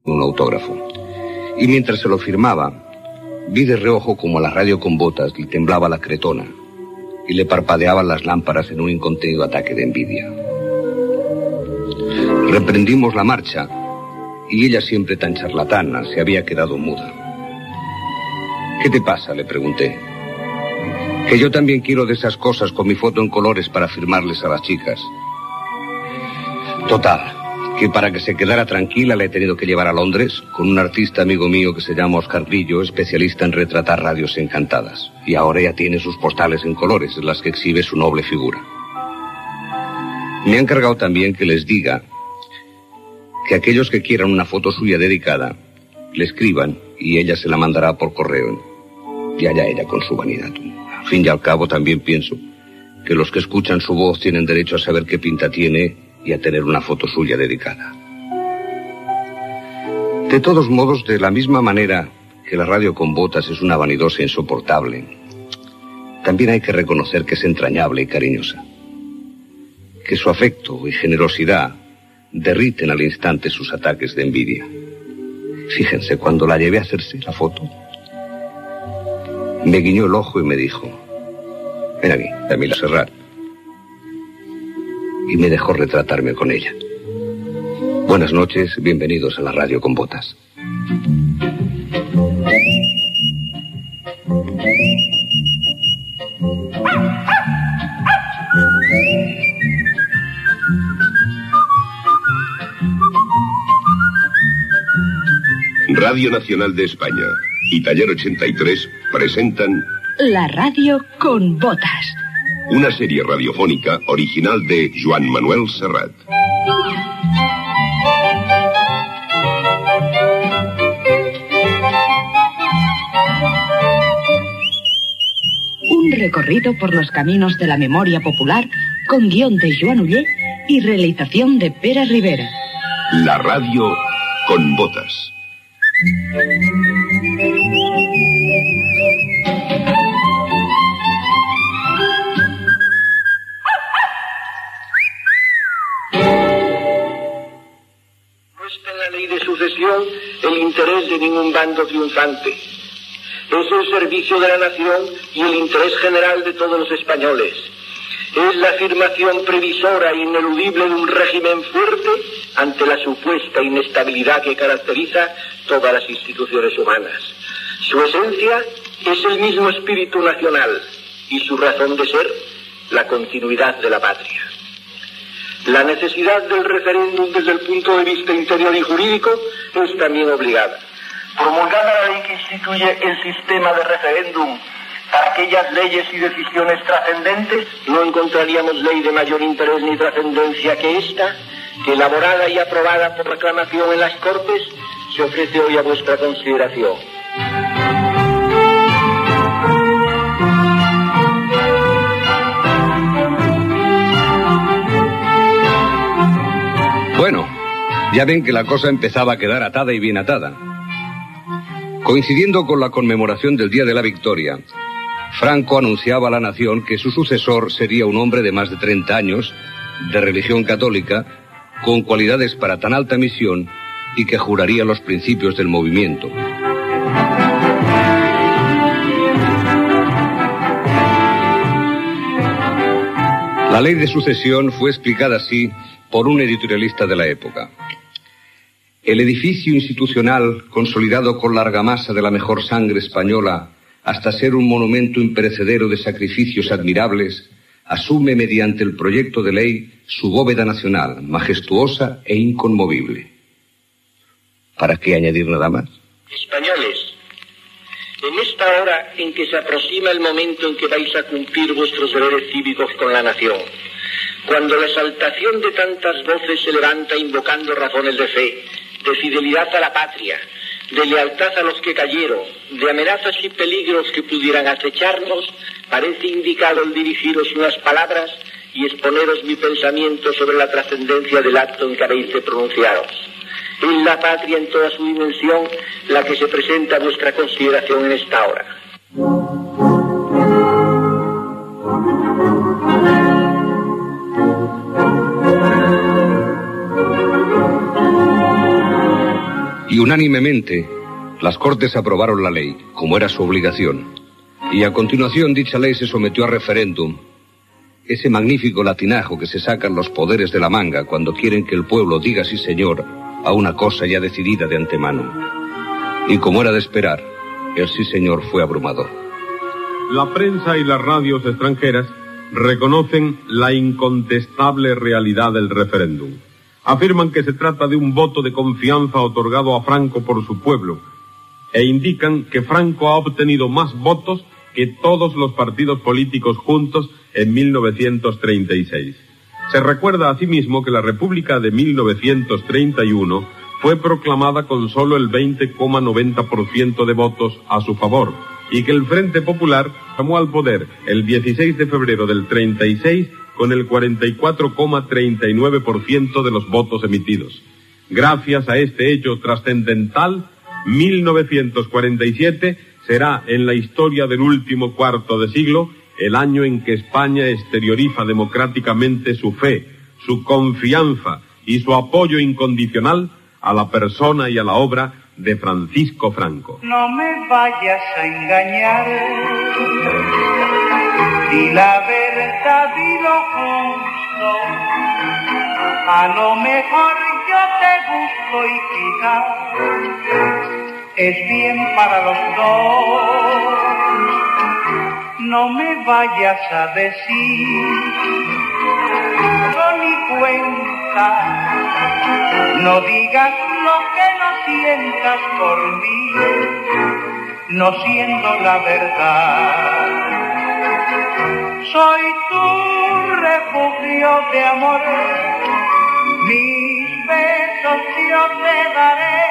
un autógrafo. Y mientras se lo firmaba, vi de reojo como a la radio con botas le temblaba la cretona y le parpadeaban las lámparas en un incontenido ataque de envidia. Reprendimos la marcha y ella, siempre tan charlatana, se había quedado muda. ¿Qué te pasa?, le pregunté. Que yo también quiero de esas cosas con mi foto en colores para firmarles a las chicas. Total, que para que se quedara tranquila la he tenido que llevar a Londres con un artista amigo mío que se llama Oscar Grillo, especialista en retratar radios encantadas. Y ahora ya tiene sus postales en colores, en las que exhibe su noble figura. Me ha encargado también que les diga que aquellos que quieran una foto suya dedicada, le escriban y ella se la mandará por correo. Y allá ella con su vanidad. Al fin y al cabo también pienso que los que escuchan su voz tienen derecho a saber qué pinta tiene y a tener una foto suya dedicada. De todos modos, de la misma manera que la radio con botas es una vanidosa insoportable, también hay que reconocer que es entrañable y cariñosa. Que su afecto y generosidad derriten al instante sus ataques de envidia. Fíjense, cuando la llevé a hacerse la foto, me guiñó el ojo y me dijo: ven aquí, Camila Serrat. Y me dejó retratarme con ella. Buenas noches, bienvenidos a la radio con botas. Radio Nacional de España y Taller 83 presentan La radio con botas, una serie radiofónica original de Joan Manuel Serrat. Un recorrido por los caminos de la memoria popular con guión de Joan Uller y realización de Pere Rivera. La radio con botas. No está en la ley de sucesión el interés de ningún bando triunfante. Es el servicio de la nación y el interés general de todos los españoles. Es la afirmación previsora e ineludible de un régimen fuerte ante la supuesta inestabilidad que caracteriza todas las instituciones humanas. Su esencia es el mismo espíritu nacional y su razón de ser, la continuidad de la patria. La necesidad del referéndum desde el punto de vista interior y jurídico es también obligada. Promulgada la ley que instituye el sistema de referéndum para aquellas leyes y decisiones trascendentes, no encontraríamos ley de mayor interés ni trascendencia que esta, que elaborada y aprobada por aclamación en las Cortes, se ofrece hoy a vuestra consideración. Bueno, ya ven que la cosa empezaba a quedar atada y bien atada. Coincidiendo con la conmemoración del Día de la Victoria, Franco anunciaba a la nación que su sucesor sería un hombre de más de 30 años, de religión católica, con cualidades para tan alta misión y que juraría los principios del movimiento. La ley de sucesión fue explicada así por un editorialista de la época. El edificio institucional, consolidado con la argamasa de la mejor sangre española, hasta ser un monumento imperecedero de sacrificios admirables, asume mediante el proyecto de ley su bóveda nacional, majestuosa e inconmovible. ¿Para qué añadir nada más? Españoles, en esta hora en que se aproxima el momento en que vais a cumplir vuestros deberes cívicos con la nación, cuando la exaltación de tantas voces se levanta invocando razones de fe, de fidelidad a la patria, de lealtad a los que cayeron, de amenazas y peligros que pudieran acecharnos, parece indicado el dirigiros unas palabras y exponeros mi pensamiento sobre la trascendencia del acto en que habéis de pronunciaros. Es la patria en toda su dimensión la que se presenta a vuestra consideración en esta hora. Y unánimemente, las Cortes aprobaron la ley, como era su obligación. Y a continuación dicha ley se sometió a referéndum. Ese magnífico latinajo que se sacan los poderes de la manga cuando quieren que el pueblo diga sí señor a una cosa ya decidida de antemano. Y como era de esperar, el sí señor fue abrumador. La prensa y las radios extranjeras reconocen la incontestable realidad del referéndum. Afirman que se trata de un voto de confianza otorgado a Franco por su pueblo e indican que Franco ha obtenido más votos que todos los partidos políticos juntos en 1936. Se recuerda asimismo que la República de 1931 fue proclamada con solo el 20,90% de votos a su favor y que el Frente Popular tomó al poder el 16 de febrero del 36 con el 44,39% de los votos emitidos. Gracias a este hecho trascendental, 1947 será en la historia del último cuarto de siglo el año en que España exterioriza democráticamente su fe, su confianza y su apoyo incondicional a la persona y a la obra de Francisco Franco. No me vayas a engañar, di la verdad y lo justo, a lo mejor yo te gusto y quizás es bien para los dos. No me vayas a decir, no ni cuenta, no digas lo que no sientas por mí, no siendo la verdad. Soy tu refugio de amor, mis besos yo te daré,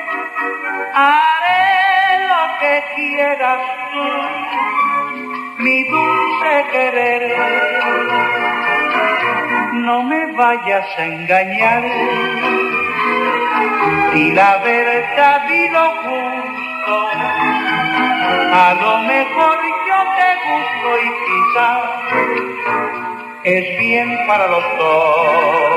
haré lo que quieras tú, mi dulce querer. No me vayas a engañar, y la verdad y lo justo, a lo mejor yo te gusto y quizás es bien para los dos.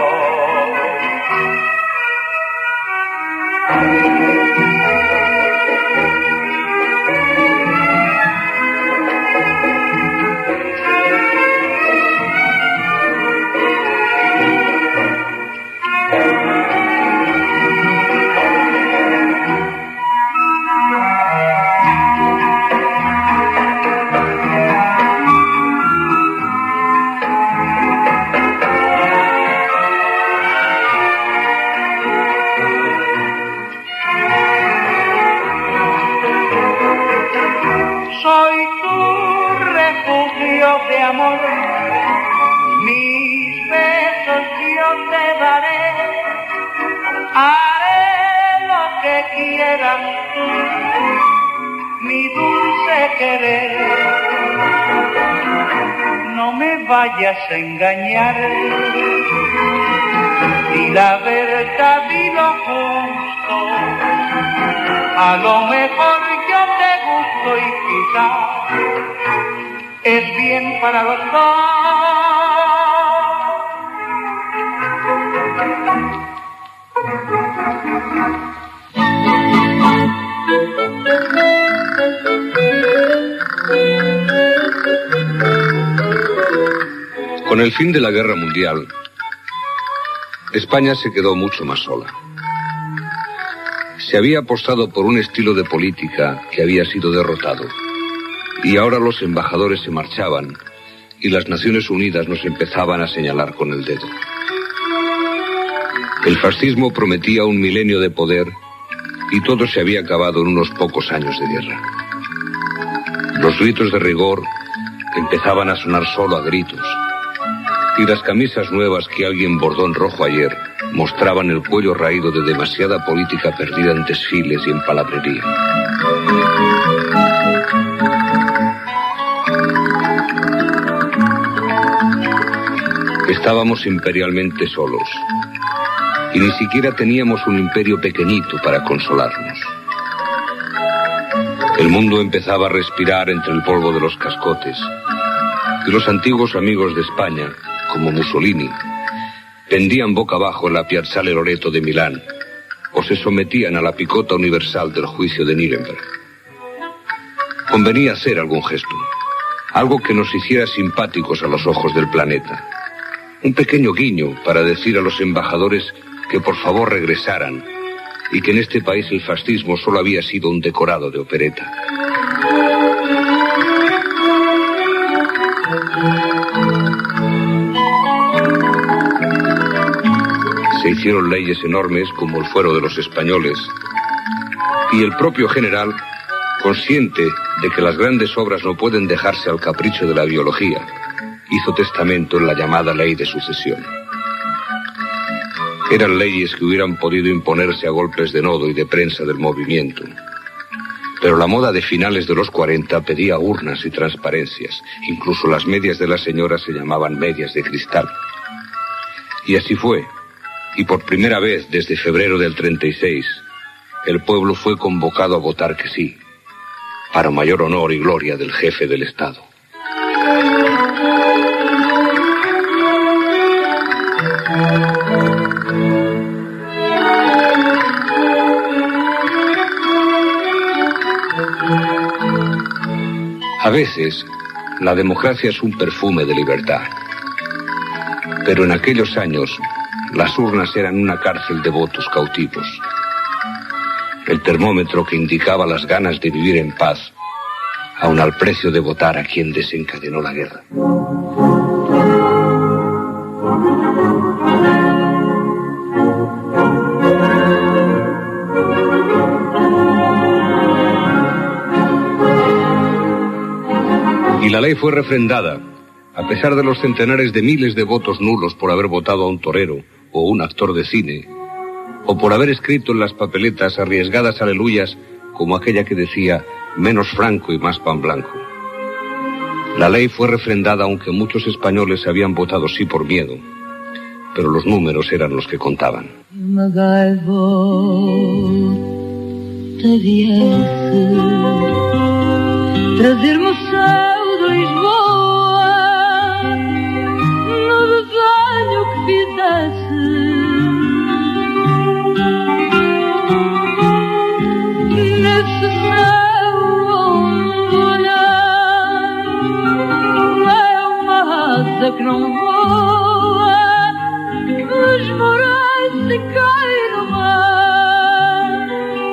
De amor, mis besos yo te daré, haré lo que quieras tú, mi dulce querer. No me vayas a engañar, y la verdad y lo justo, a lo mejor yo te gusto y quizás es bien para los dos. Con el fin de la guerra mundial, España se quedó mucho más sola. Se había apostado por un estilo de política que había sido derrotado. Y ahora los embajadores se marchaban y las Naciones Unidas nos empezaban a señalar con el dedo. El fascismo prometía un milenio de poder y todo se había acabado en unos pocos años de guerra. Los gritos de rigor empezaban a sonar solo a gritos y las camisas nuevas que alguien bordó en rojo ayer mostraban el cuello raído de demasiada política perdida en desfiles y en palabrería. Estábamos imperialmente solos y ni siquiera teníamos un imperio pequeñito para consolarnos. El mundo empezaba a respirar entre el polvo de los cascotes y los antiguos amigos de España, como Mussolini, pendían boca abajo en la Piazzale Loreto de Milán o se sometían a la picota universal del juicio de Nuremberg. Convenía hacer algún gesto, algo que nos hiciera simpáticos a los ojos del planeta. Un pequeño guiño para decir a los embajadores que por favor regresaran y que en este país el fascismo solo había sido un decorado de opereta. Se hicieron leyes enormes como el fuero de los españoles, y el propio general, consciente de que las grandes obras no pueden dejarse al capricho de la biología, hizo testamento en la llamada ley de sucesión. Eran leyes que hubieran podido imponerse a golpes de nodo y de prensa del movimiento, pero la moda de finales de los 40 pedía urnas y transparencias. Incluso las medias de las señoras se llamaban medias de cristal. Y así fue. Y por primera vez desde febrero del 36, el pueblo fue convocado a votar que sí, para mayor honor y gloria del jefe del Estado. A veces, la democracia es un perfume de libertad. Pero en aquellos años, las urnas eran una cárcel de votos cautivos. El termómetro que indicaba las ganas de vivir en paz, aun al precio de votar a quien desencadenó la guerra. Y la ley fue refrendada, a pesar de los centenares de miles de votos nulos por haber votado a un torero o un actor de cine, o por haber escrito en las papeletas arriesgadas aleluyas como aquella que decía menos Franco y más pan blanco. La ley fue refrendada aunque muchos españoles habían votado sí por miedo, pero los números eran los que contaban. Que não voa, os morais se caem no mar.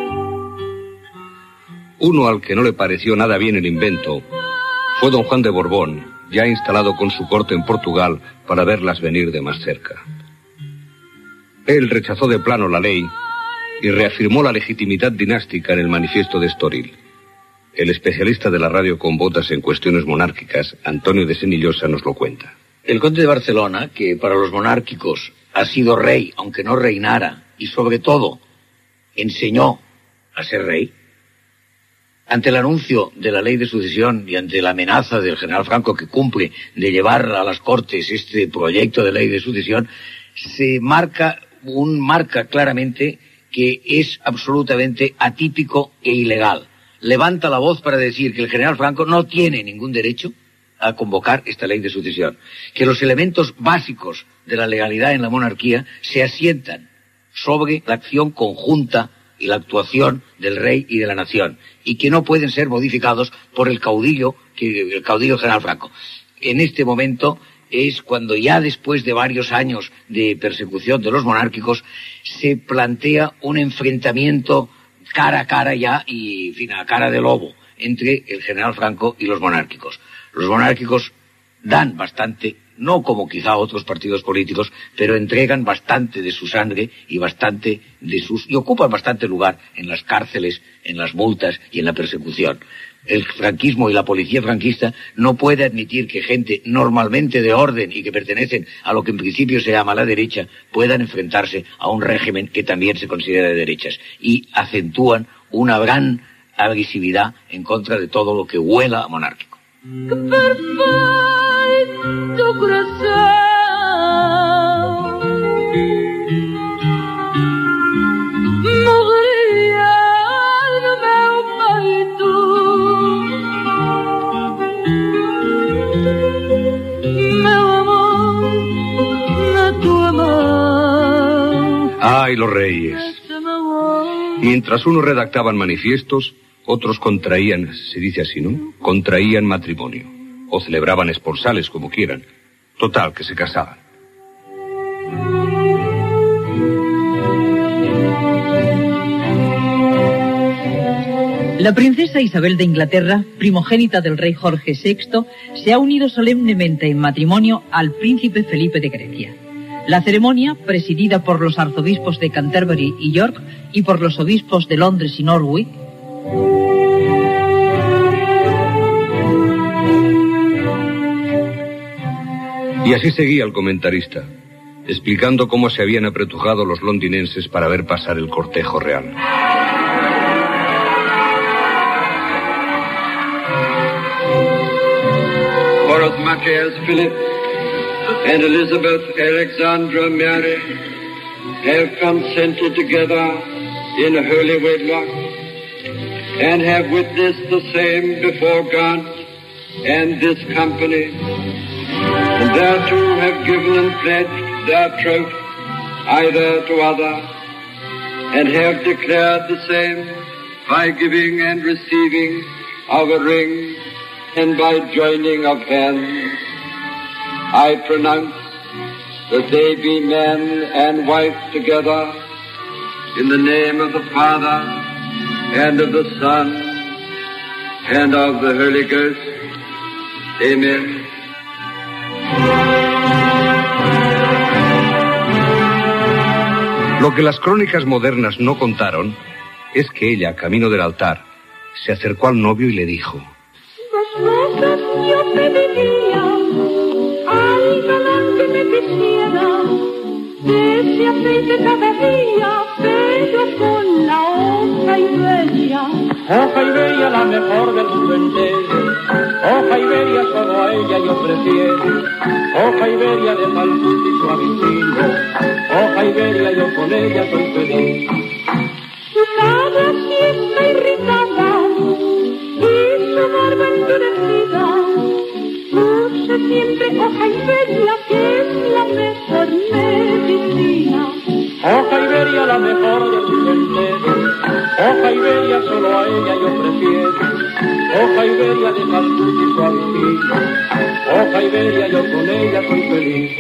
Uno al que no le pareció nada bien el invento fue don Juan de Borbón, ya instalado con su corte en Portugal para verlas venir de más cerca. Él rechazó de plano la ley y reafirmó la legitimidad dinástica en el manifiesto de Estoril. El especialista de la radio con botas en cuestiones monárquicas, Antonio de Senillosa, nos lo cuenta. El conde de Barcelona, que para los monárquicos ha sido rey, aunque no reinara, y sobre todo enseñó a ser rey, ante el anuncio de la ley de sucesión y ante la amenaza del general Franco que cumple de llevar a las Cortes este proyecto de ley de sucesión, se marca claramente que es absolutamente atípico e ilegal. Levanta la voz para decir que el general Franco no tiene ningún derecho a convocar esta ley de sucesión, que los elementos básicos de la legalidad en la monarquía se asientan sobre la acción conjunta y la actuación del rey y de la nación, y que no pueden ser modificados por el caudillo general Franco. En este momento es cuando ya después de varios años de persecución de los monárquicos se plantea un enfrentamiento cara a cara ya y, en fin, a cara de lobo entre el general Franco y los monárquicos. Los monárquicos dan bastante, no como quizá otros partidos políticos, pero entregan bastante de su sangre y ocupan bastante lugar en las cárceles, en las multas y en la persecución. El franquismo y la policía franquista no puede admitir que gente normalmente de orden y que pertenecen a lo que en principio se llama la derecha puedan enfrentarse a un régimen que también se considera de derechas, y acentúan una gran agresividad en contra de todo lo que huela a monárquico. Que perfeito coração morreria no meu peito, meu amor na tua mão. ¡Ay, los reyes! Mientras unos redactaban manifiestos, otros contraían, se dice así, ¿no? Contraían matrimonio. O celebraban esporsales, como quieran. Total, que se casaban. La princesa Isabel de Inglaterra, primogénita del rey Jorge VI, se ha unido solemnemente en matrimonio al príncipe Felipe de Grecia. La ceremonia, presidida por los arzobispos de Canterbury y York y por los obispos de Londres y Norwich, y así seguía el comentarista, explicando cómo se habían apretujado los londinenses para ver pasar el cortejo real. Forasmuch as Philip and Elizabeth Alexandra Mary have consented together in a holy wedlock, and have witnessed the same before God and this company, and thereto have given and pledged their troth either to other, and have declared the same by giving and receiving of a ring and by joining of hands, I pronounce that they be man and wife together in the name of the Father and of the Son and of the Holy Ghost. Amen. Lo que las crónicas modernas no contaron es que ella, camino del altar, se acercó al novio y le dijo: Rosas yo pediría al galán que me quisiera, de ese aceite cada día, pero con la hoja Iberia. Hoja Iberia, la mejor del mundo entero. Hoja Iberia, solo a ella yo prefiero. Hoja Iberia de salud y suavecino. Hoja Iberia, yo con ella soy feliz. Su cara sí está irritada y su barba endurecida. Use siempre hoja Iberia, que es la mejor medicina. Hoja Iberia, la mejor del mundo entero. Hoja Iberia, solo a ella yo prefiero. Hoja Iberia de salud y suavecino. Hoja Iberia, yo con ella soy feliz.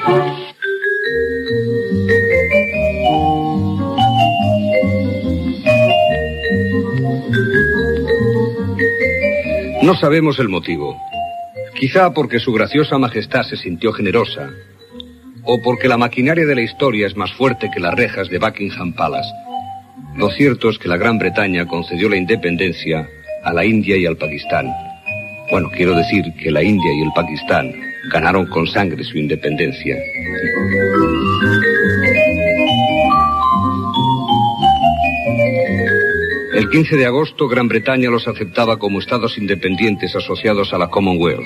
No sabemos el motivo. Quizá porque su graciosa majestad se sintió generosa, o porque la maquinaria de la historia es más fuerte que las rejas de Buckingham Palace. Lo cierto es que la Gran Bretaña concedió la independencia a la India y al Pakistán. Bueno, quiero decir que la India y el Pakistán ganaron con sangre su independencia. El 15 de agosto, Gran Bretaña los aceptaba como estados independientes asociados a la Commonwealth.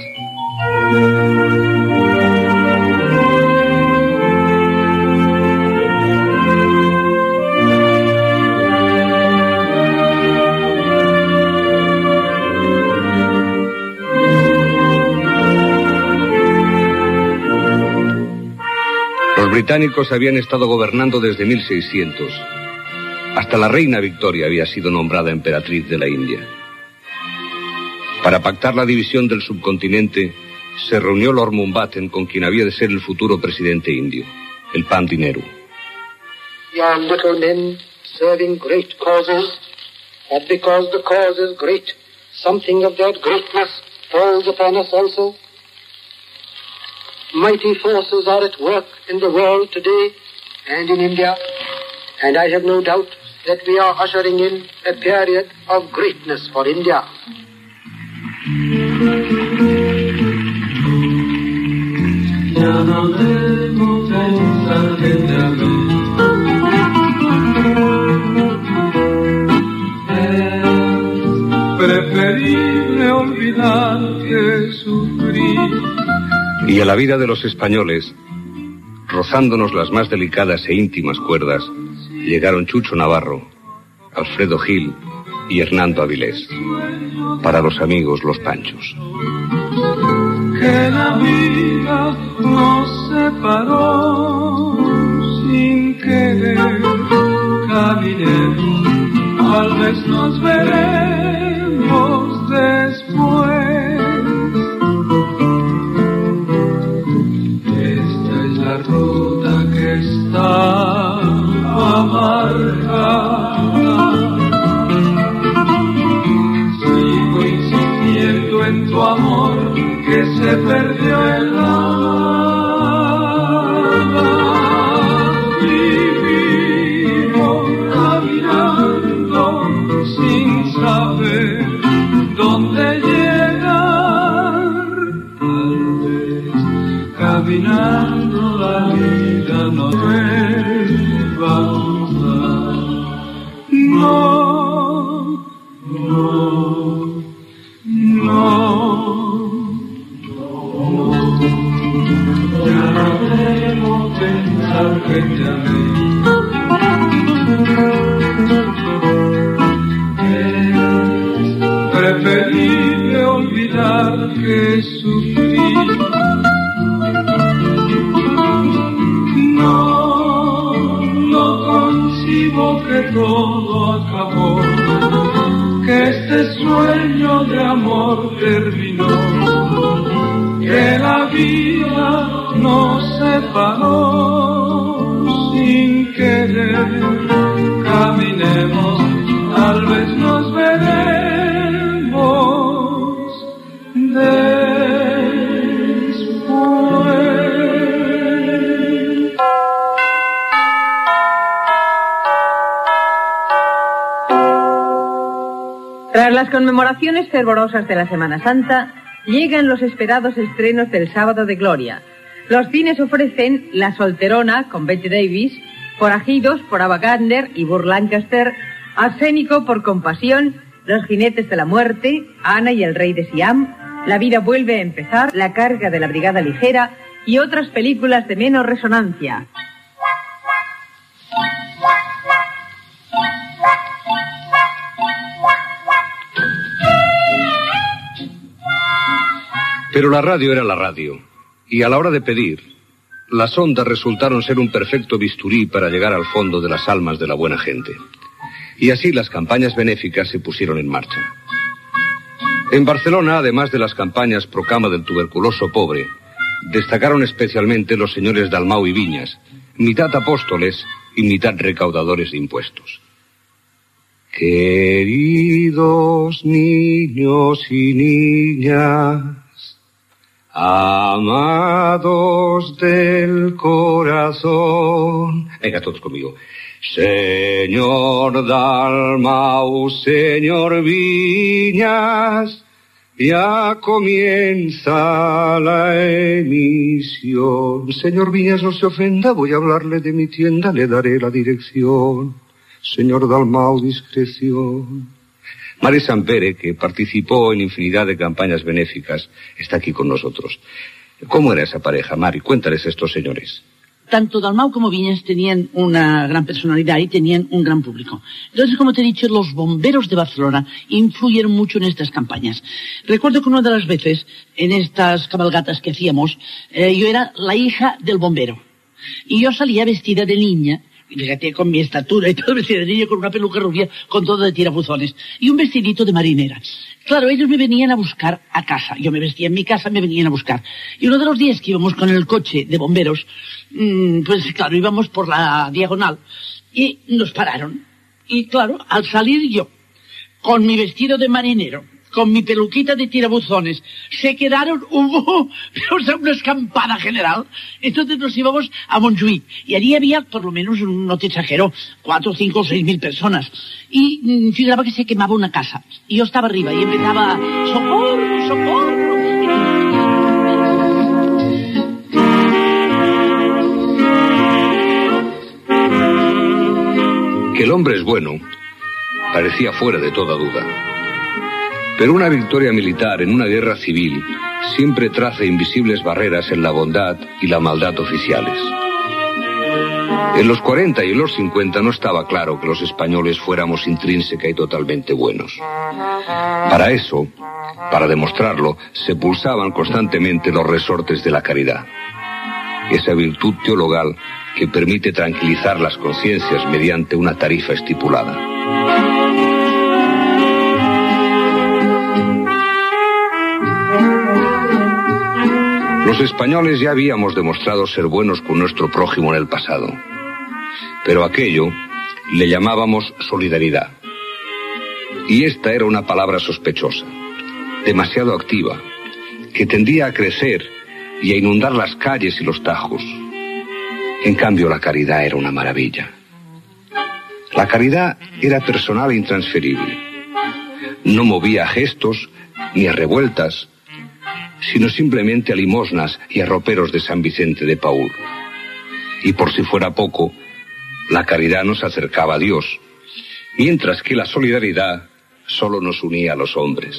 Los británicos habían estado gobernando desde 1600. Hasta la reina Victoria había sido nombrada emperatriz de la India. Para pactar la división del subcontinente, se reunió Lord Mountbatten con quien había de ser el futuro presidente indio, el Pandit Nehru. We are little men serving great causes, but because the cause is great, something of that greatness falls upon us also. Mighty forces are at work in the world today and in India, and I have no doubt that we are ushering in a period of greatness for India. Preferible olvidar que sufrir. Y a la vida de los españoles, rozándonos las más delicadas e íntimas cuerdas, llegaron Chucho Navarro, Alfredo Gil y Hernando Avilés. Para los amigos, los Panchos. Que la vida nos separó sin querer, caminemos tal vez nos veremos después. Esta es la ruta que estaba marcada. Sigo insistiendo en tu amor que se perdió en la nada. Vivimos caminando sin saber dónde llegar. Tal vez caminando la vida nos vuelva a gustar. No, no, no. Ya no debo pensar que te amé. Es preferible olvidar que sufrí. No, no concibo que todo acabó, que este sueño de amor terminó, que la vida nos separó sin querer. Caminemos, tal vez nos veremos después. Tras las conmemoraciones fervorosas de la Semana Santa, llegan los esperados estrenos del Sábado de Gloria. Los cines ofrecen La Solterona, con Bette Davis, Forajidos, por Ava Gardner y Burt Lancaster, Arsénico, por Compasión, Los Jinetes de la Muerte, Ana y el Rey de Siam, La Vida Vuelve a Empezar, La Carga de la Brigada Ligera y otras películas de menos resonancia. Pero la radio era la radio, y a la hora de pedir, las ondas resultaron ser un perfecto bisturí para llegar al fondo de las almas de la buena gente. Y así las campañas benéficas se pusieron en marcha. En Barcelona, además de las campañas pro cama del tuberculoso pobre, destacaron especialmente los señores Dalmau y Viñas, mitad apóstoles y mitad recaudadores de impuestos. Queridos niños y niñas, amados del corazón. Venga, todos conmigo. Señor Dalmau, señor Viñas, ya comienza la emisión. Señor Viñas, no se ofenda, voy a hablarle de mi tienda, le daré la dirección. Señor Dalmau, discreción. Mari Sampere, que participó en infinidad de campañas benéficas, está aquí con nosotros. ¿Cómo era esa pareja, Mari? Cuéntales a estos señores. Tanto Dalmau como Viñas tenían una gran personalidad y tenían un gran público. Entonces, como te he dicho, los bomberos de Barcelona influyeron mucho en estas campañas. Recuerdo que una de las veces, en estas cabalgatas que hacíamos, yo era la hija del bombero. Y yo salía vestida de niña, y fíjate, con mi estatura y todo, vestida de niña, con una peluca rubia, con todo de tirabuzones, y un vestidito de marinera. Claro, ellos me venían a buscar a casa. Yo me vestía en mi casa, me venían a buscar. Y uno de los días que íbamos con el coche de bomberos, pues claro, íbamos por la diagonal, y nos pararon. Y claro, al salir yo, con mi vestido de marinero, con mi peluquita de tirabuzones, se quedaron, hubo una escampada general. Entonces nos íbamos a Montjuïc, y allí había, por lo menos, no te exagero, 4, 5 o 6 mil personas. Y figuraba que se quemaba una casa. Y yo estaba arriba y empezaba, ¡socorro, socorro! Que el hombre es bueno parecía fuera de toda duda. Pero una victoria militar en una guerra civil siempre traza invisibles barreras en la bondad y la maldad oficiales. En los 40 y en los 50 no estaba claro que los españoles fuéramos intrínseca y totalmente buenos. Para eso, para demostrarlo, se pulsaban constantemente los resortes de la caridad. Esa virtud teologal que permite tranquilizar las conciencias mediante una tarifa estipulada. Los españoles ya habíamos demostrado ser buenos con nuestro prójimo en el pasado, pero aquello le llamábamos solidaridad. Y esta era una palabra sospechosa, demasiado activa, que tendía a crecer y a inundar las calles y los tajos. En cambio, la caridad era una maravilla. La caridad era personal e intransferible. No movía a gestos ni a revueltas, sino simplemente a limosnas y a roperos de San Vicente de Paúl. Y por si fuera poco, la caridad nos acercaba a Dios, mientras que la solidaridad solo nos unía a los hombres.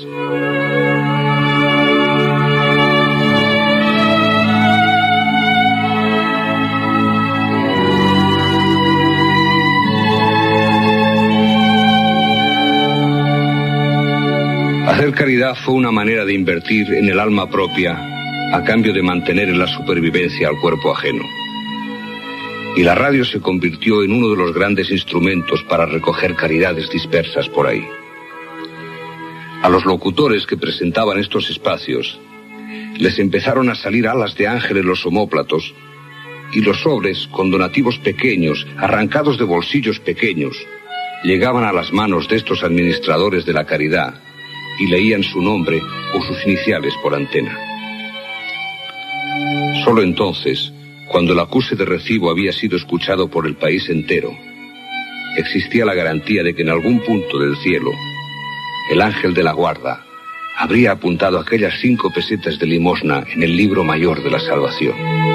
Hacer caridad fue una manera de invertir en el alma propia a cambio de mantener en la supervivencia al cuerpo ajeno. Y la radio se convirtió en uno de los grandes instrumentos para recoger caridades dispersas por ahí. A los locutores que presentaban estos espacios les empezaron a salir alas de ángel en los omóplatos, y los sobres con donativos pequeños, arrancados de bolsillos pequeños, llegaban a las manos de estos administradores de la caridad y leían su nombre o sus iniciales por antena. Solo entonces, cuando el acuse de recibo había sido escuchado por el país entero, existía la garantía de que en algún punto del cielo, el ángel de la guarda habría apuntado aquellas 5 pesetas de limosna en el libro mayor de la salvación.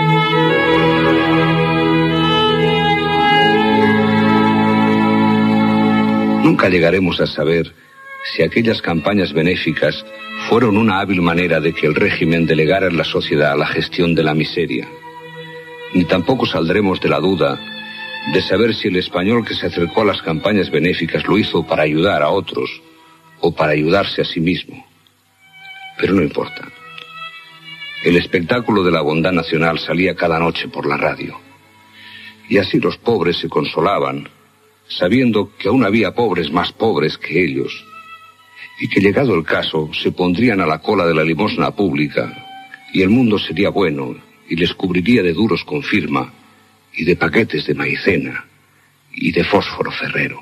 Nunca llegaremos a saber si aquellas campañas benéficas fueron una hábil manera de que el régimen delegara en la sociedad la gestión de la miseria. Ni tampoco saldremos de la duda de saber si el español que se acercó a las campañas benéficas lo hizo para ayudar a otros o para ayudarse a sí mismo. Pero no importa. El espectáculo de la bondad nacional salía cada noche por la radio. Y así los pobres se consolaban, sabiendo que aún había pobres más pobres que ellos, y que llegado el caso se pondrían a la cola de la limosna pública y el mundo sería bueno y les cubriría de duros con firma y de paquetes de maicena y de fósforo ferrero.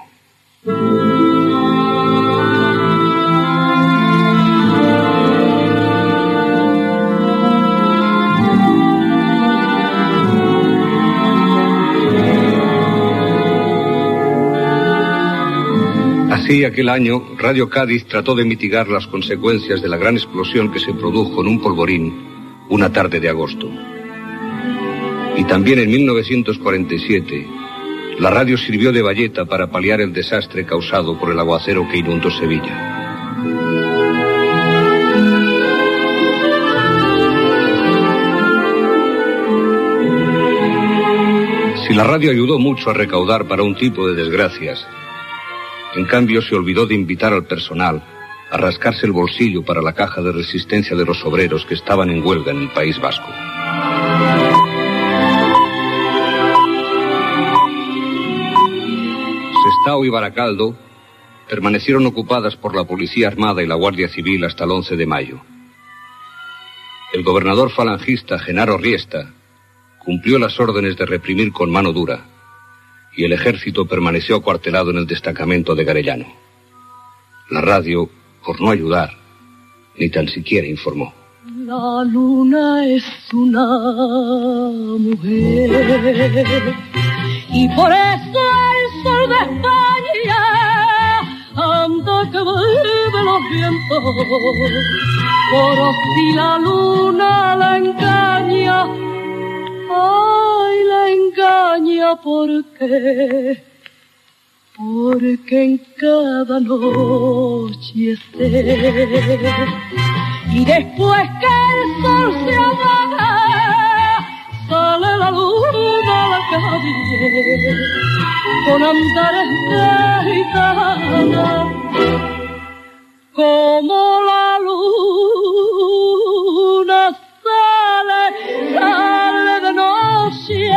Así, aquel año, Radio Cádiz trató de mitigar las consecuencias de la gran explosión que se produjo en un polvorín una tarde de agosto. Y también en 1947, la radio sirvió de bayeta para paliar el desastre causado por el aguacero que inundó Sevilla. Si la radio ayudó mucho a recaudar para un tipo de desgracias, en cambio se olvidó de invitar al personal a rascarse el bolsillo para la caja de resistencia de los obreros que estaban en huelga en el País Vasco. Sestao y Baracaldo permanecieron ocupadas por la Policía Armada y la Guardia Civil hasta el 11 de mayo. El gobernador falangista Genaro Riesta cumplió las órdenes de reprimir con mano dura, y el ejército permaneció acuartelado en el destacamento de Garellano. La radio, por no ayudar, ni tan siquiera informó. La luna es una mujer y por eso el sol de España anda que bebe los vientos. Pero si la luna la engaña, ay, la engaña, ¿por qué? Porque en cada noche y después que el sol se apaga, sale la luna a la calle con andares de gitana, como la luna sale de noche.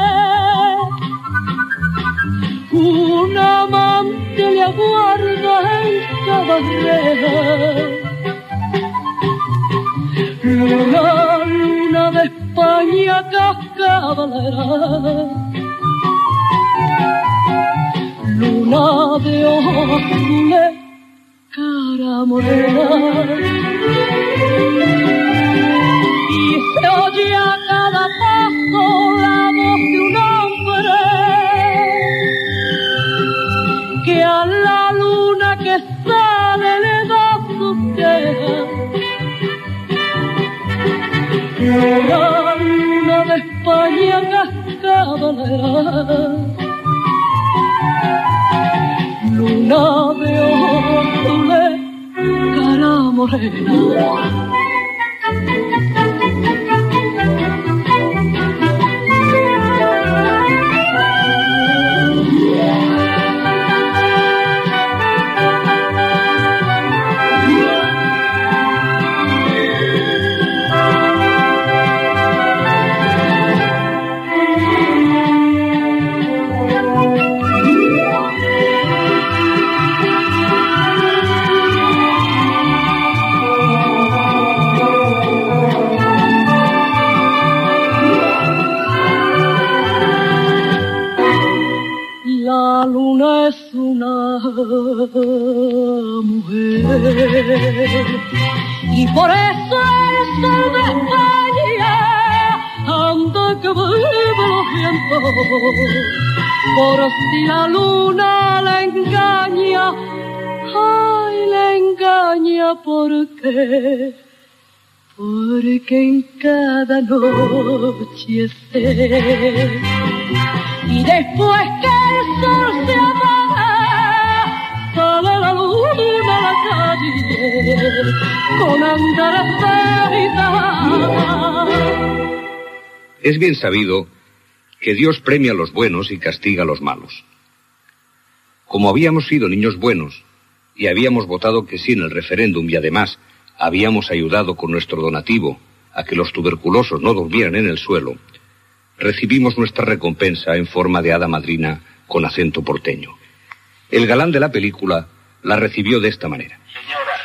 Un amante le aguarda en cada reja. Luna, luna cascabelera. Luna de ojos azules, cara morena, y se oye a cada paso la voz de un hombre que a la luna que sale le da su queja. La luna de España cascabelera, luna de ojos azules, cara morena. La luna es una mujer y por eso el sol de España anda que vive los vientos. Por si la luna la engaña, ay, la engaña porque en cada noche sé. Y después que el sol se apaga, sale la luna a la calle con andarás. Es bien sabido que Dios premia a los buenos y castiga a los malos. Como habíamos sido niños buenos y habíamos votado que sí en el referéndum y además habíamos ayudado con nuestro donativo a que los tuberculosos no durmieran en el suelo, recibimos nuestra recompensa en forma de hada madrina con acento porteño. El galán de la película la recibió de esta manera. Señora,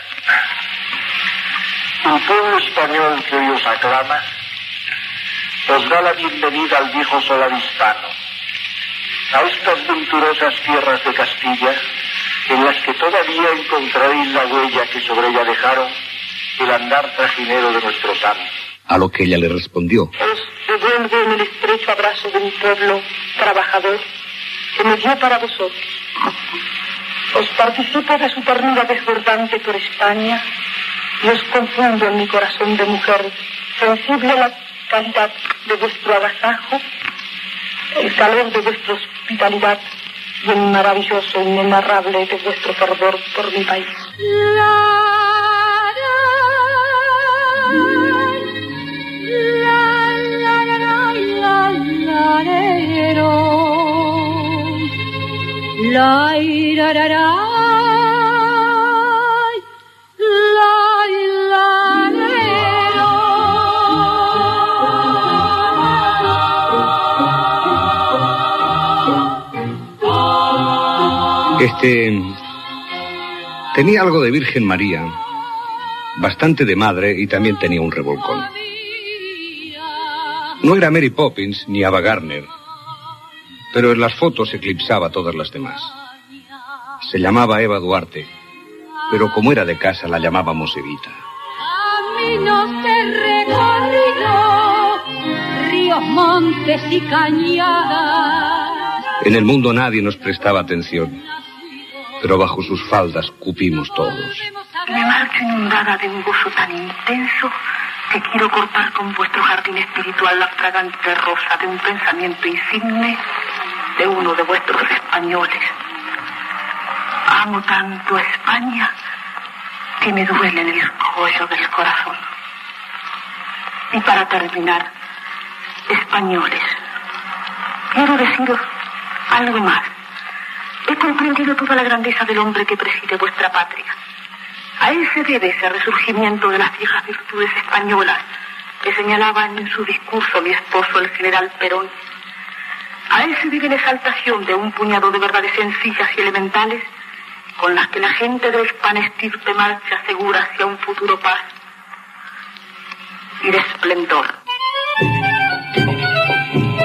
el pueblo español que hoy os aclama os da la bienvenida al viejo solar hispano, a estas venturosas tierras de Castilla, en las que todavía encontraréis la huella que sobre ella dejaron el andar trajinero de nuestro santo. A lo que ella le respondió: Os devuelvo en el estrecho abrazo de un pueblo trabajador que me dio para vosotros. Os participo de su ternura desbordante por España y os confundo en mi corazón de mujer, sensible a la calidad de vuestro agasajo, el calor de vuestra hospitalidad y el maravilloso e inenarrable de vuestro fervor por mi país. Tenía algo de Virgen María, bastante de madre y también tenía un revolcón. No era Mary Poppins ni Ava Gardner, pero en las fotos eclipsaba a todas las demás. Se llamaba Eva Duarte, pero como era de casa la llamábamos Evita. Caminos de recorrido, ríos, montes y cañadas. En el mundo nadie nos prestaba atención, pero bajo sus faldas cupimos todos. Me marcho inundada de un gozo tan intenso que quiero cortar con vuestro jardín espiritual la fragante rosa de un pensamiento insigne de uno de vuestros españoles. Amo tanto a España que me duele en el escollo del corazón. Y para terminar, españoles, quiero deciros algo más. He comprendido toda la grandeza del hombre que preside vuestra patria. A él se debe ese resurgimiento de las viejas virtudes españolas que señalaba en su discurso mi esposo, el general Perón. A él se debe la exaltación de un puñado de verdades sencillas y elementales con las que la gente de hispana estirpe marcha segura hacia un futuro paz y de esplendor.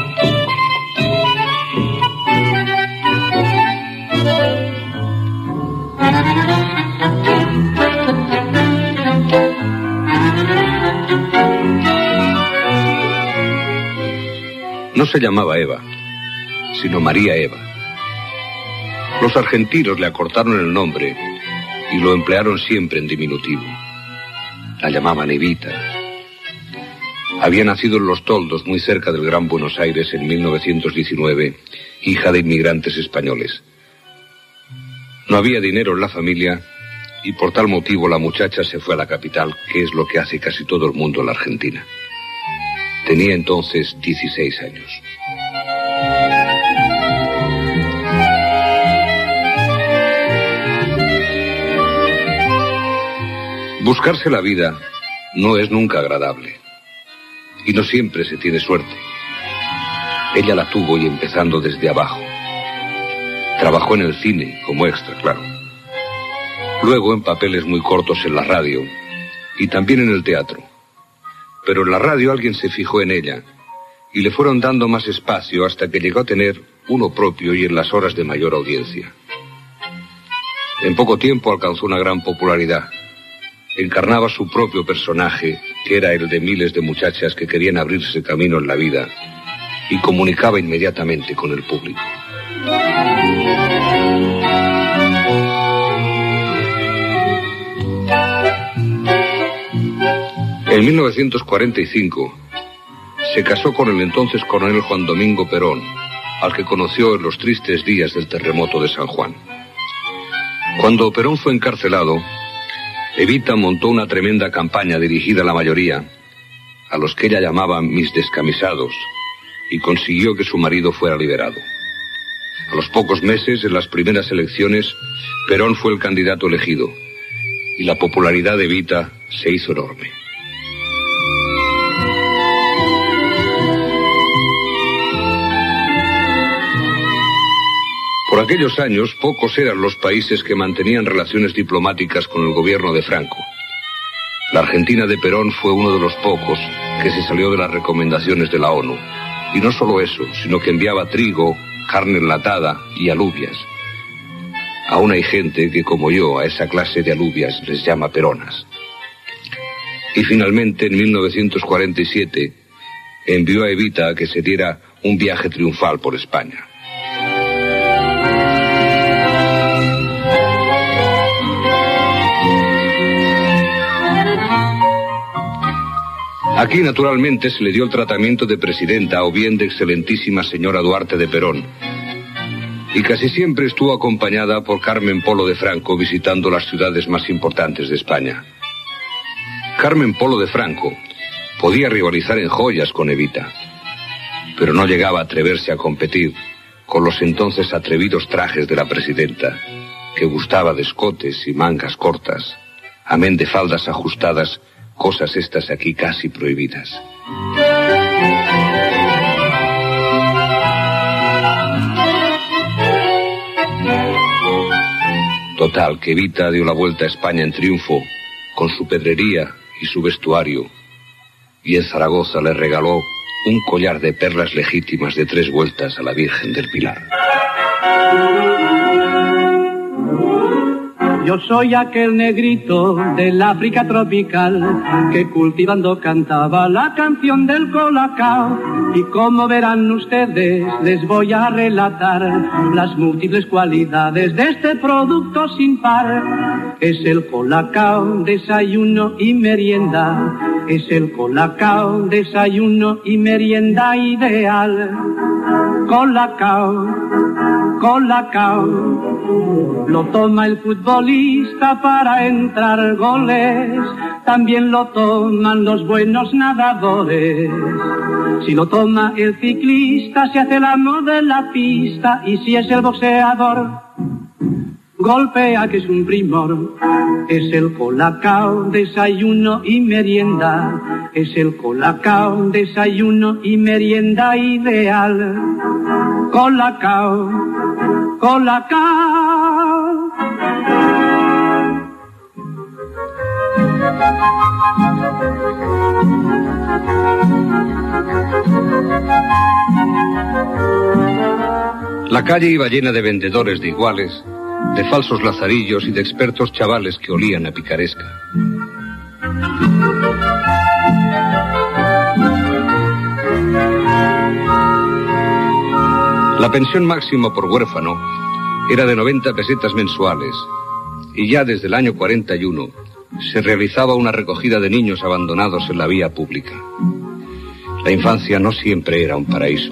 No se llamaba Eva, sino María Eva. Los argentinos le acortaron el nombre y lo emplearon siempre en diminutivo. La llamaban Evita. Había nacido en Los Toldos, muy cerca del Gran Buenos Aires, en 1919, hija de inmigrantes españoles. No había dinero en la familia y por tal motivo la muchacha se fue a la capital, que es lo que hace casi todo el mundo en la Argentina. Tenía entonces 16 años. Buscarse la vida no es nunca agradable. Y no siempre se tiene suerte. Ella la tuvo y empezando desde abajo. Trabajó en el cine, como extra, claro. Luego en papeles muy cortos en la radio y también en el teatro. Pero en la radio alguien se fijó en ella y le fueron dando más espacio hasta que llegó a tener uno propio y en las horas de mayor audiencia. En poco tiempo alcanzó una gran popularidad. Encarnaba su propio personaje, que era el de miles de muchachas que querían abrirse camino en la vida, y comunicaba inmediatamente con el público. En 1945 se casó con el entonces coronel Juan Domingo Perón, al que conoció en los tristes días del terremoto de San Juan. Cuando Perón fue encarcelado, Evita montó una tremenda campaña dirigida a la mayoría, a los que ella llamaba mis descamisados, y consiguió que su marido fuera liberado. A los pocos meses, en las primeras elecciones, Perón fue el candidato elegido, y la popularidad de Evita se hizo enorme. Por aquellos años, pocos eran los países que mantenían relaciones diplomáticas con el gobierno de Franco. La Argentina de Perón fue uno de los pocos que se salió de las recomendaciones de la ONU. Y no solo eso, sino que enviaba trigo, carne enlatada y alubias. Aún hay gente que, como yo, a esa clase de alubias les llama peronas. Y finalmente, en 1947, envió a Evita a que se diera un viaje triunfal por España. Aquí, naturalmente, se le dio el tratamiento de presidenta o bien de excelentísima señora Duarte de Perón. Y casi siempre estuvo acompañada por Carmen Polo de Franco visitando las ciudades más importantes de España. Carmen Polo de Franco podía rivalizar en joyas con Evita, pero no llegaba a atreverse a competir con los entonces atrevidos trajes de la presidenta, que gustaba de escotes y mangas cortas, amén de faldas ajustadas, cosas estas aquí casi prohibidas. Total, que Evita dio la vuelta a España en triunfo, con su pedrería y su vestuario, y en Zaragoza le regaló un collar de perlas legítimas de 3 vueltas a la Virgen del Pilar. Yo soy aquel negrito del África tropical que cultivando cantaba la canción del colacao. Y como verán ustedes, les voy a relatar las múltiples cualidades de este producto sin par. Es el colacao, desayuno y merienda. Es el colacao, desayuno y merienda ideal. Colacao, colacao. Lo toma el futbolista para entrar goles, también lo toman los buenos nadadores. Si lo toma el ciclista se hace el amo de la pista, y si es el boxeador, golpea que es un primor. Es el colacao, desayuno y merienda. Es el colacao, desayuno y merienda ideal. Colacao, colacao. La calle iba llena de vendedores de iguales de falsos lazarillos y de expertos chavales que olían a picaresca. La pensión máxima por huérfano era de 90 pesetas mensuales y ya desde el año 41 se realizaba una recogida de niños abandonados en la vía pública. La infancia no siempre era un paraíso.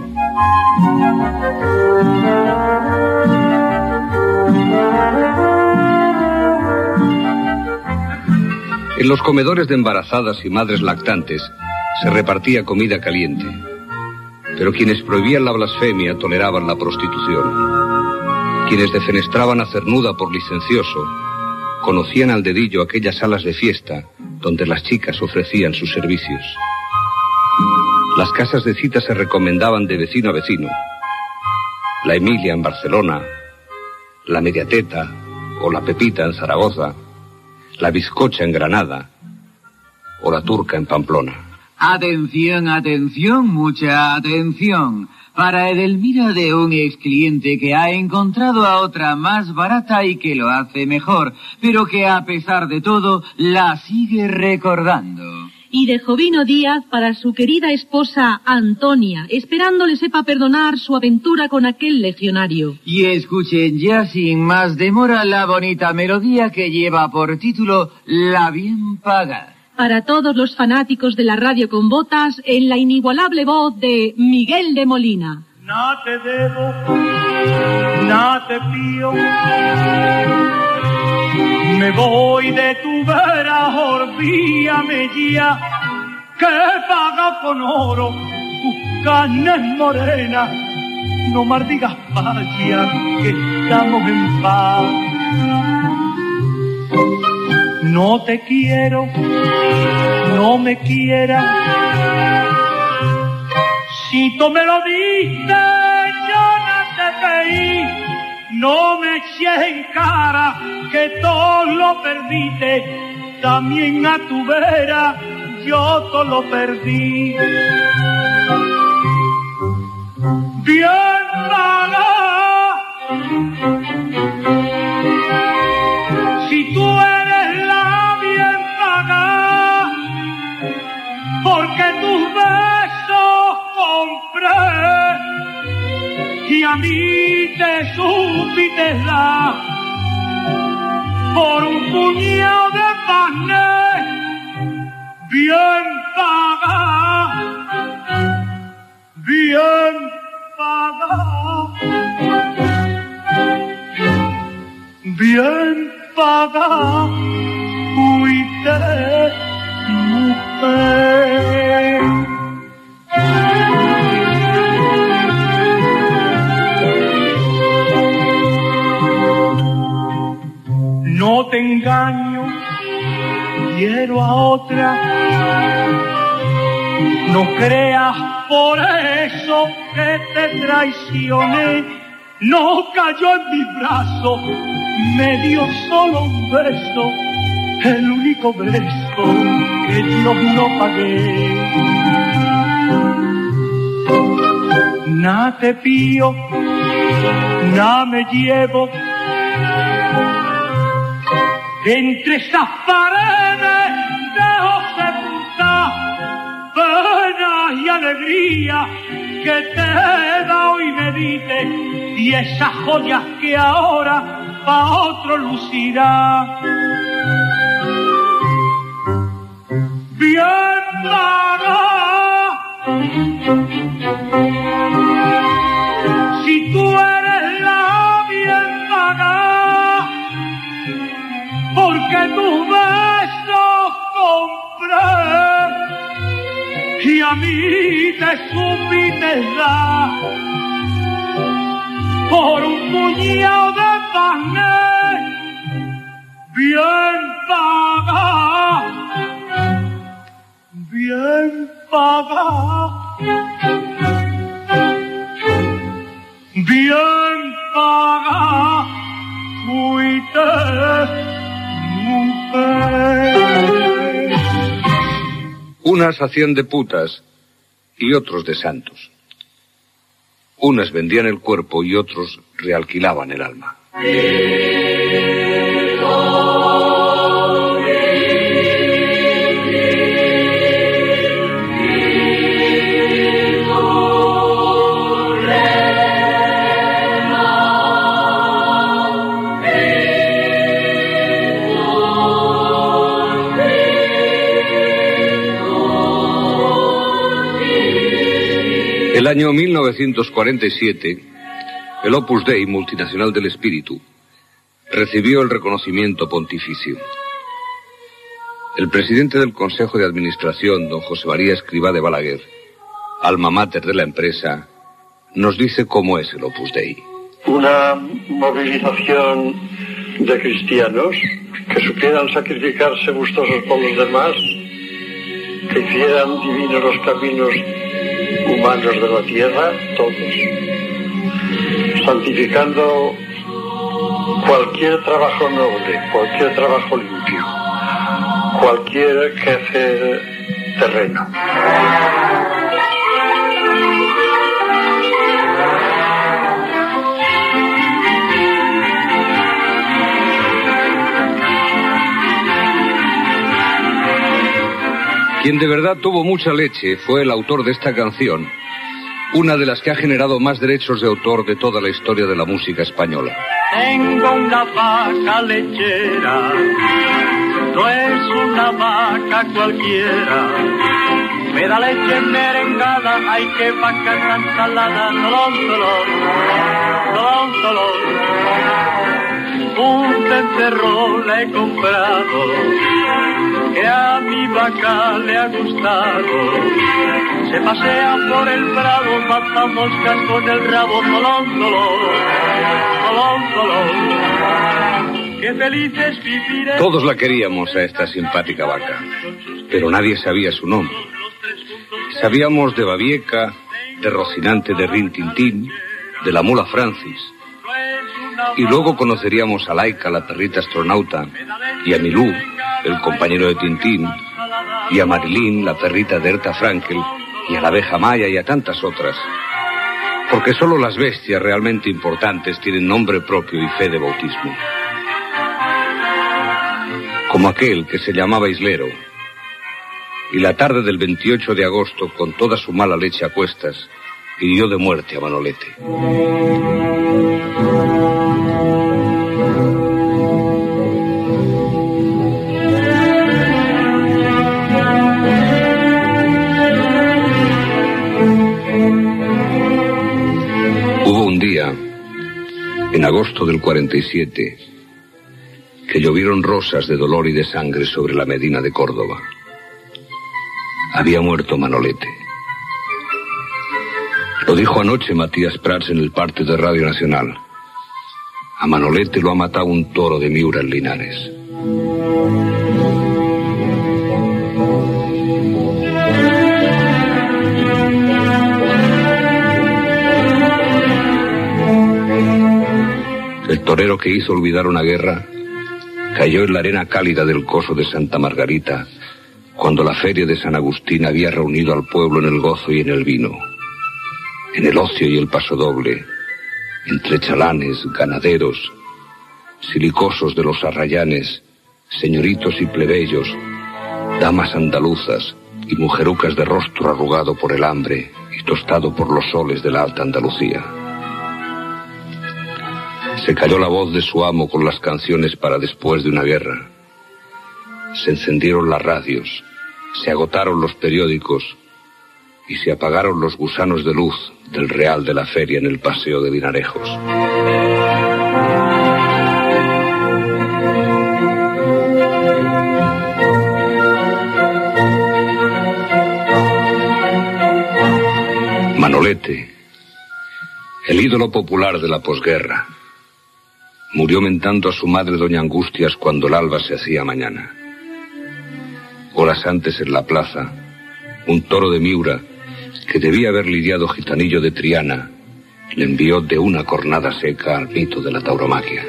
En los comedores de embarazadas y madres lactantes se repartía comida caliente, pero quienes prohibían la blasfemia toleraban la prostitución. Quienes defenestraban a Cernuda por licencioso conocían al dedillo aquellas salas de fiesta donde las chicas ofrecían sus servicios. Las casas de cita se recomendaban de vecino a vecino. La Emilia en Barcelona, la Mediateta o la Pepita en Zaragoza, la Bizcocha en Granada o la Turca en Pamplona. Atención, atención, mucha atención. Para Edelmira de un ex cliente que ha encontrado a otra más barata y que lo hace mejor, pero que a pesar de todo la sigue recordando. Y de Jovino Díaz para su querida esposa Antonia, esperando le sepa perdonar su aventura con aquel legionario. Y escuchen ya sin más demora la bonita melodía que lleva por título La Bien Paga. Para todos los fanáticos de la radio con botas, en la inigualable voz de Miguel de Molina. No te debo, no te pío, me voy de tu vera, olvídame ya, que paga con oro tus carnes morenas, no maldigas vaya, que estamos en paz. No te quiero, no me quieras. Si tú me lo diste, yo no te pedí. No me eches en cara que todo lo perdiste. También a tu vera yo todo lo perdí. Bien paga. Si tú eres la bien paga, porque tus besos compré y a mí te supiste dar por un puñado de panes. Bien paga, bien paga, bien paga, fuiste mujer. No te engaño, quiero a otra. No creas por eso que te traicioné. No cayó en mis brazos, me dio solo un beso, el único beso que yo no pagué. Na te pío, na me llevo. Entre esas paredes dejo sepultar penas y alegría que te he dado y me diste, y esas joyas que ahora pa' otro lucirá. Bien paga, si tú eres la bien paga, porque tus besos compré y a mí te supiste dar por un puñado de panes. Bien paga, bien paga, bien paga, fuiste mujer. Unas hacían de putas y otros de santos. Unas vendían el cuerpo y otros realquilaban el alma. El año 1947, el Opus Dei, multinacional del espíritu, recibió el reconocimiento pontificio. El presidente del Consejo de Administración, don José María Escrivá de Balaguer, alma mater de la empresa, nos dice cómo es el Opus Dei. Una movilización de cristianos que supieran sacrificarse gustosos por los demás, que hicieran divinos los caminos humanos de la tierra, todos, santificando cualquier trabajo noble, cualquier trabajo limpio, cualquier quehacer terreno. Quien de verdad tuvo mucha leche fue el autor de esta canción, una de las que ha generado más derechos de autor de toda la historia de la música española. Tengo una vaca lechera, no es una vaca cualquiera, me da leche merengada, ay que vaca tan salada, tolón, tolón, tolón, tolón. Un becerro le he comprado, que a mi vaca le ha gustado. Se pasea por el prado, mata moscas con el rabo, tolón, tolón, tolón, tolón. Qué felices viviré. Todos la queríamos a esta simpática vaca, pero nadie sabía su nombre. Sabíamos de Babieca, de Rocinante de Rin Tin Tin, de la mula Francis. Y luego conoceríamos a Laika, la perrita astronauta, y a Milú, el compañero de Tintín, y a Marilyn, la perrita de Herta Frankel, y a la abeja Maya y a tantas otras. Porque solo las bestias realmente importantes tienen nombre propio y fe de bautismo. Como aquel que se llamaba Islero. Y la tarde del 28 de agosto, con toda su mala leche a cuestas, hirió de muerte a Manolete. Hubo un día, en agosto del 47, que llovieron rosas de dolor y de sangre sobre la Medina de Córdoba. Había muerto Manolete. Lo dijo anoche Matías Prats en el parte de Radio Nacional. A Manolete lo ha matado un toro de Miura en Linares. El torero que hizo olvidar una guerra cayó en la arena cálida del coso de Santa Margarita cuando la feria de San Agustín había reunido al pueblo en el gozo y en el vino, en el ocio y el pasodoble, entre chalanes, ganaderos, silicosos de los arrayanes, señoritos y plebeyos, damas andaluzas y mujerucas de rostro arrugado por el hambre y tostado por los soles de la alta Andalucía. Se cayó la voz de su amo con las canciones para después de una guerra. Se encendieron las radios, se agotaron los periódicos y se apagaron los gusanos de luz del real de la feria en el paseo de Linarejos. Manolete, el ídolo popular de la posguerra, murió mentando a su madre doña Angustias cuando el alba se hacía mañana. Horas antes en la plaza, un toro de Miura, que debía haber lidiado Gitanillo de Triana, le envió de una cornada seca al mito de la tauromaquia.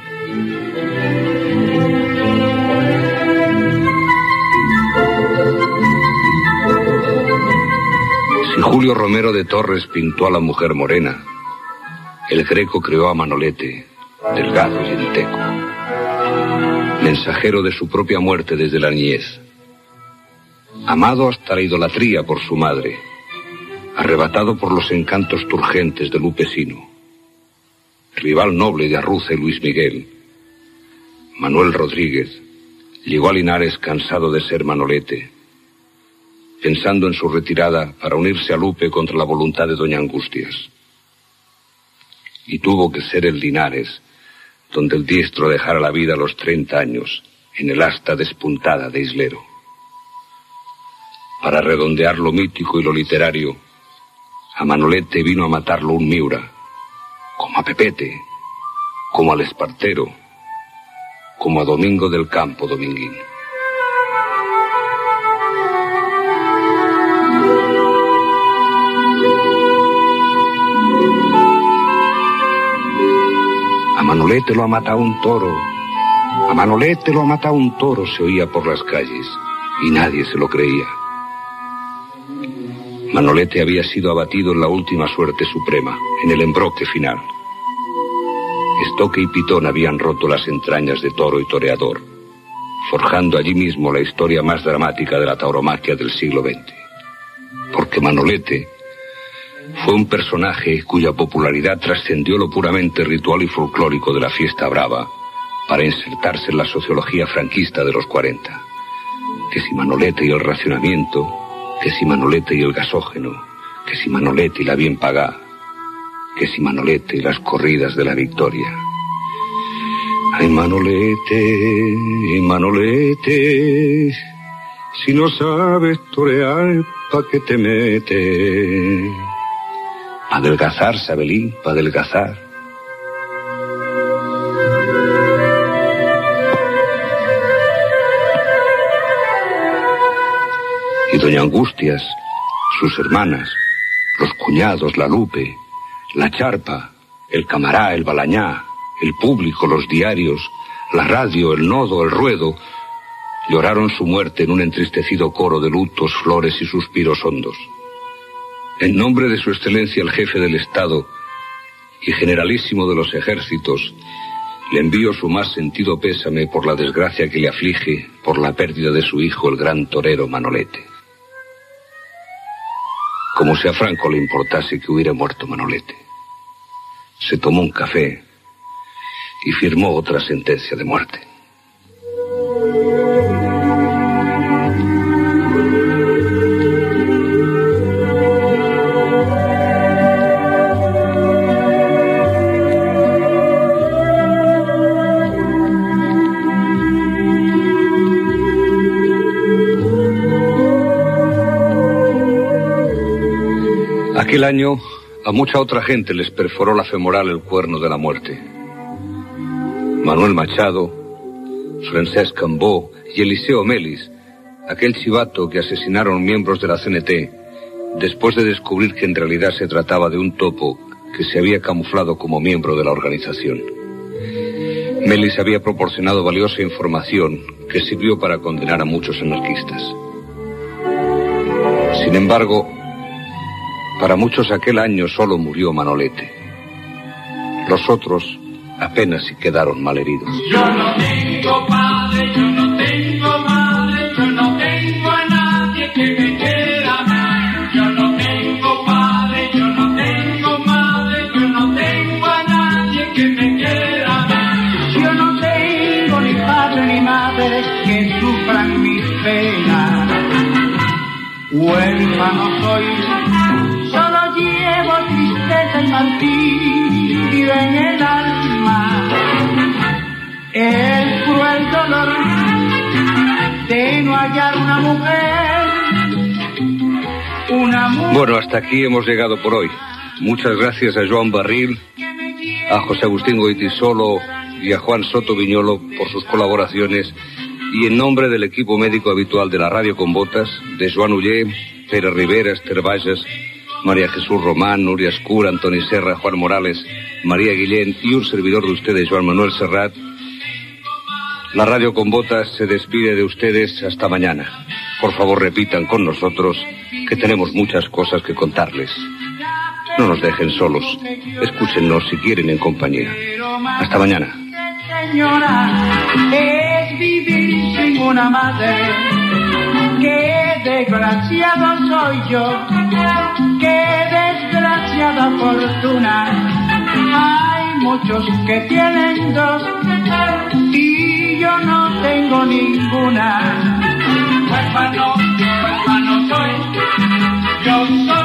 Si Julio Romero de Torres pintó a la mujer morena, el Greco creó a Manolete delgado y enteco, mensajero de su propia muerte desde la niñez, amado hasta la idolatría por su madre, arrebatado por los encantos turgentes de Lupe Sino, rival noble de Arruza y Luis Miguel, Manuel Rodríguez llegó a Linares cansado de ser Manolete, pensando en su retirada para unirse a Lupe contra la voluntad de doña Angustias. Y tuvo que ser el Linares donde el diestro dejara la vida a los 30 años en el asta despuntada de Islero. Para redondear lo mítico y lo literario, a Manolete vino a matarlo un Miura, como a Pepete, como al Espartero, como a Domingo del Campo Dominguín. A Manolete lo ha matado un toro, a Manolete lo ha matado un toro, se oía por las calles, y nadie se lo creía. Manolete había sido abatido en la última suerte suprema, en el embroque final. Estoque y Pitón habían roto las entrañas de toro y toreador, forjando allí mismo la historia más dramática de la tauromaquia del siglo XX. Porque Manolete fue un personaje cuya popularidad trascendió lo puramente ritual y folclórico de la fiesta brava para insertarse en la sociología franquista de los 40. Que si Manolete y el racionamiento, que si Manolete y el gasógeno, que si Manolete y la bien pagá, que si Manolete y las corridas de la victoria. Ay, Manolete, Manolete, si no sabes torear, ¿pa' qué te metes? Pa' adelgazar, Sabelín, pa' adelgazar. Y doña Angustias, sus hermanas, los cuñados, la Lupe, la Charpa, el Camará, el Balañá, el público, los diarios, la radio, el nodo, el ruedo, lloraron su muerte en un entristecido coro de lutos, flores y suspiros hondos. En nombre de su excelencia el jefe del Estado y generalísimo de los ejércitos, le envío su más sentido pésame por la desgracia que le aflige por la pérdida de su hijo, el gran torero Manolete. Como si a Franco le importase que hubiera muerto Manolete. Se tomó un café y firmó otra sentencia de muerte. Aquel año, a mucha otra gente les perforó la femoral el cuerno de la muerte. Manuel Machado, Francesc Cambó y Eliseo Melis, aquel chivato que asesinaron miembros de la CNT, después de descubrir que en realidad se trataba de un topo que se había camuflado como miembro de la organización. Melis había proporcionado valiosa información que sirvió para condenar a muchos anarquistas. Sin embargo, para muchos aquel año solo murió Manolete. Los otros apenas si quedaron malheridos. Yo no tengo padre, yo no tengo madre, yo no tengo a nadie que me quiera más. Yo no tengo padre, yo no tengo madre, yo no tengo a nadie que me quiera más. Yo no tengo ni padre ni madre que sufran mis penas. Huérfano soy, solo llevo tristeza y martirio en el alma. El cruel dolor de no hallar una mujer. Bueno, hasta aquí hemos llegado por hoy. Muchas gracias a Joan Barril, a José Agustín Goitisolo y a Juan Soto Viñolo por sus colaboraciones. Y en nombre del equipo médico habitual de la Radio con Botas, de Joan Ullé, Pere Rivera, Esther Bages, María Jesús Román, Nuria Escura, Antoni Serra, Juan Morales, María Guillén y un servidor de ustedes, Joan Manuel Serrat, la Radio con Botas se despide de ustedes hasta mañana. Por favor, repitan con nosotros que tenemos muchas cosas que contarles. No nos dejen solos. Escúchennos si quieren en compañía. Hasta mañana. Señora, es vivir sin una madre. Qué desgraciado soy yo, qué desgraciada fortuna. Hay muchos que tienen dos y yo no tengo ninguna. Huérfano soy, yo soy.